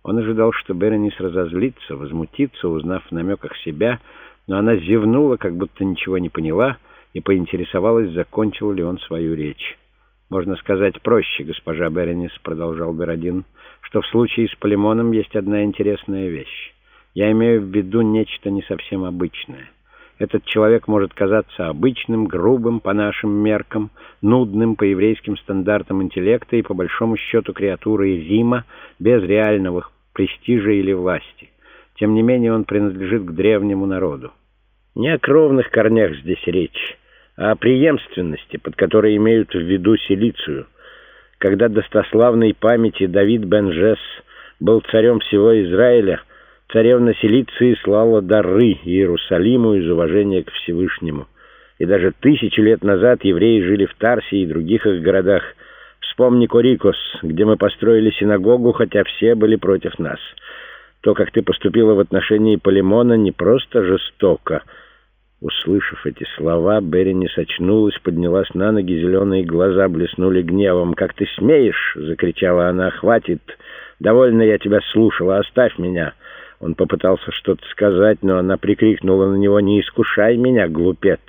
Он ожидал, что Беренис разозлится, возмутится, узнав в намеках себя, но она зевнула, как будто ничего не поняла, и поинтересовалась, закончил ли он свою речь. «Можно сказать проще, госпожа Беренис», — продолжал Берадин, «что в случае с Полимоном есть одна интересная вещь. Я имею в виду нечто не совсем обычное. Этот человек может казаться обычным, грубым по нашим меркам, нудным по еврейским стандартам интеллекта и по большому счету креатурой Рима, без реального престижа или власти. Тем не менее он принадлежит к древнему народу. Не о кровных корнях здесь речь, а о преемственности, под которой имеют в виду Силицию. Когда достославной памяти Давид бен Жесс был царем всего Израиля, царевна Силиции слала дары Иерусалиму из уважения к Всевышнему. И даже 1000 лет назад евреи жили в Тарсе и других их городах. Вспомни Корикос, где мы построили синагогу, хотя все были против нас. То, как ты поступила в отношении Полимона, не просто жестоко». Услышав эти слова, Беренис очнулась, поднялась на ноги, зеленые глаза блеснули гневом. «Как ты смеешь!» — закричала она. «Хватит! Довольно я тебя слушала, оставь меня!» Он попытался что-то сказать, но она прикрикнула на него: «Не искушай меня, глупец!»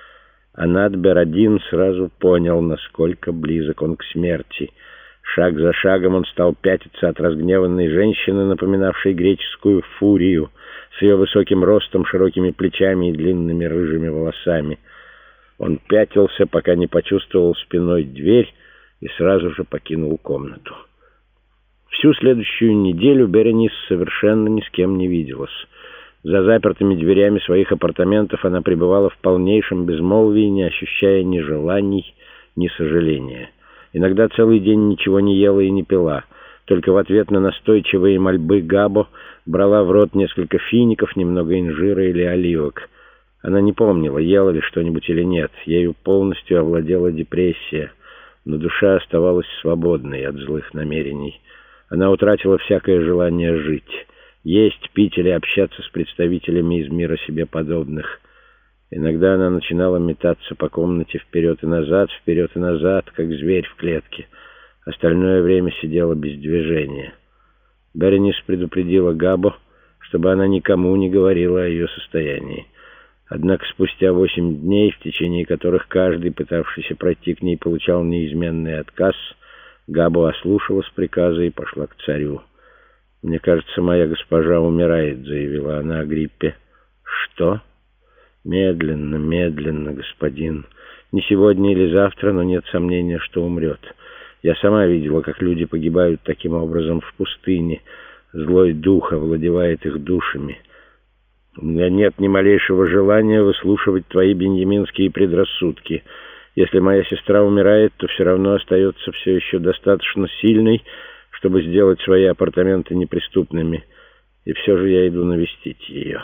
Анат Берадин сразу понял, насколько близок он к смерти. Шаг за шагом он стал пятиться от разгневанной женщины, напоминавшей греческую фурию, с ее высоким ростом, широкими плечами и длинными рыжими волосами. Он пятился, пока не почувствовал спиной дверь, и сразу же покинул комнату. Всю следующую неделю Беренис совершенно ни с кем не виделась. За запертыми дверями своих апартаментов она пребывала в полнейшем безмолвии, не ощущая ни желаний, ни сожаления. Иногда целый день ничего не ела и не пила. Только в ответ на настойчивые мольбы Габо брала в рот несколько фиников, немного инжира или оливок. Она не помнила, ела ли что-нибудь или нет. Ею полностью овладела депрессия, но душа оставалась свободной от злых намерений. Она утратила всякое желание жить, есть, пить или общаться с представителями из мира себе подобных. Иногда она начинала метаться по комнате вперед и назад, как зверь в клетке. Остальное время сидела без движения. Беренис предупредила Габо, чтобы она никому не говорила о ее состоянии. Однако спустя 8 дней, в течение которых каждый, пытавшийся пройти к ней, получал неизменный отказ, Габо ослушалась приказа и пошла к царю. «Мне кажется, моя госпожа умирает», — заявила она Агриппе. «Что?» «Медленно, медленно, господин. Не сегодня или завтра, но нет сомнения, что умрет. Я сама видела, как люди погибают таким образом в пустыне. Злой дух овладевает их душами. У меня нет ни малейшего желания выслушивать твои беньяминские предрассудки. Если моя сестра умирает, то все равно остается все еще достаточно сильной, чтобы сделать свои апартаменты неприступными. И все же я иду навестить ее».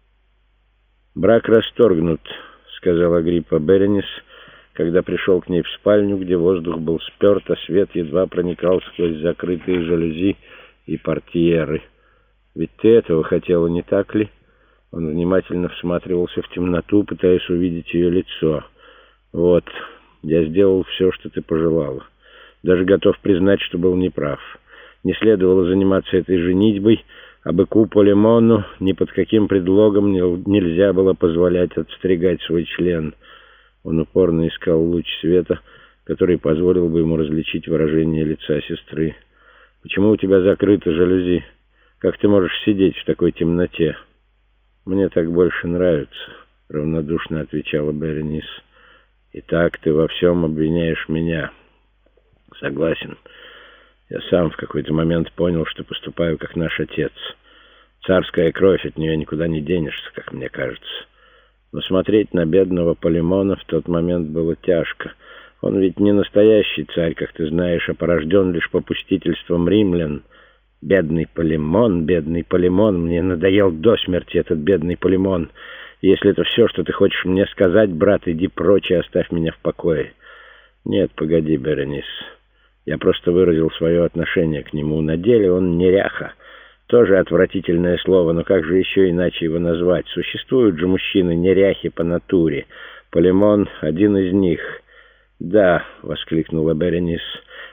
«Брак расторгнут», — сказала Агриппа Беренис, когда пришел к ней в спальню, где воздух был спёрт, а свет едва проникал сквозь закрытые жалюзи и портьеры. «Ведь ты этого хотела, не так ли?» Он внимательно всматривался в темноту, пытаясь увидеть ее лицо. «Вот, я сделал все, что ты пожелала. Даже готов признать, что был неправ. Не следовало заниматься этой женитьбой, а быку Полимону ни под каким предлогом нельзя было позволять отстригать свой член». Он упорно искал луч света, который позволил бы ему различить выражение лица сестры. «Почему у тебя закрыты жалюзи? Как ты можешь сидеть в такой темноте?» «Мне так больше нравится», — равнодушно отвечала Беренис. «Итак, ты во всем обвиняешь меня». «Согласен. Я сам в какой-то момент понял, что поступаю как наш отец. Царская кровь, от нее никуда не денешься, как мне кажется. Но смотреть на бедного Полимона в тот момент было тяжко. Он ведь не настоящий царь, как ты знаешь, а порожден лишь попустительством римлян. Бедный Полимон, мне надоел до смерти этот бедный Полимон. Если это все, что ты хочешь мне сказать, брат, иди прочь и оставь меня в покое». «Нет, погоди, Беренис. Я просто выразил свое отношение к нему. На деле он неряха. Тоже отвратительное слово, но как же еще иначе его назвать? Существуют же мужчины-неряхи по натуре. Полимон — один из них». «Да», — воскликнула Беренис,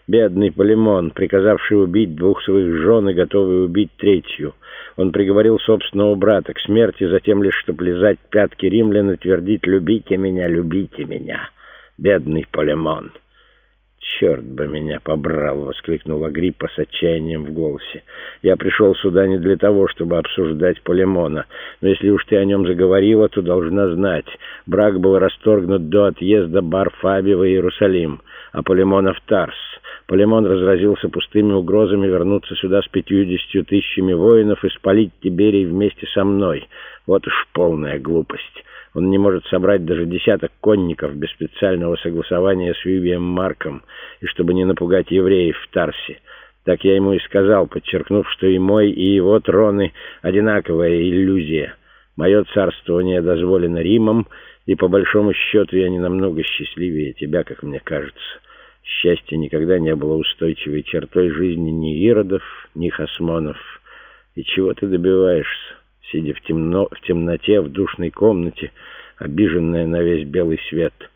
Бедный Полемон, приказавший убить 2 своих жен и готовый убить 3-ю. Он приговорил собственного брата к смерти за тем лишь, чтобы лизать пятки римлян и твердить «любите меня, любите меня». Бедный Полемон! «Черт бы меня побрал!» — воскликнул Агриппа с отчаянием в голосе. «Я пришел сюда не для того, чтобы обсуждать Полемона. Но если уж ты о нем заговорила, то должна знать. Брак был расторгнут до отъезда Бар-Фаби в Иерусалим, а Полемона в Тарс. Полемон разразился пустыми угрозами вернуться сюда с 50 000 воинов и спалить Тиберий вместе со мной. Вот уж полная глупость. Он не может собрать даже 10 конников без специального согласования с Вивием Марком, и чтобы не напугать евреев в Тарсе. Так я ему и сказал, подчеркнув, что и мой, и его троны — одинаковая иллюзия. Мое царствование дозволено Римом, и по большому счету я не намного счастливее тебя, как мне кажется. Счастье никогда не было устойчивой чертой жизни ни Иродов, ни Хасмонов. И чего ты добиваешься, сидя в темноте, в душной комнате, обиженная на весь белый свет?»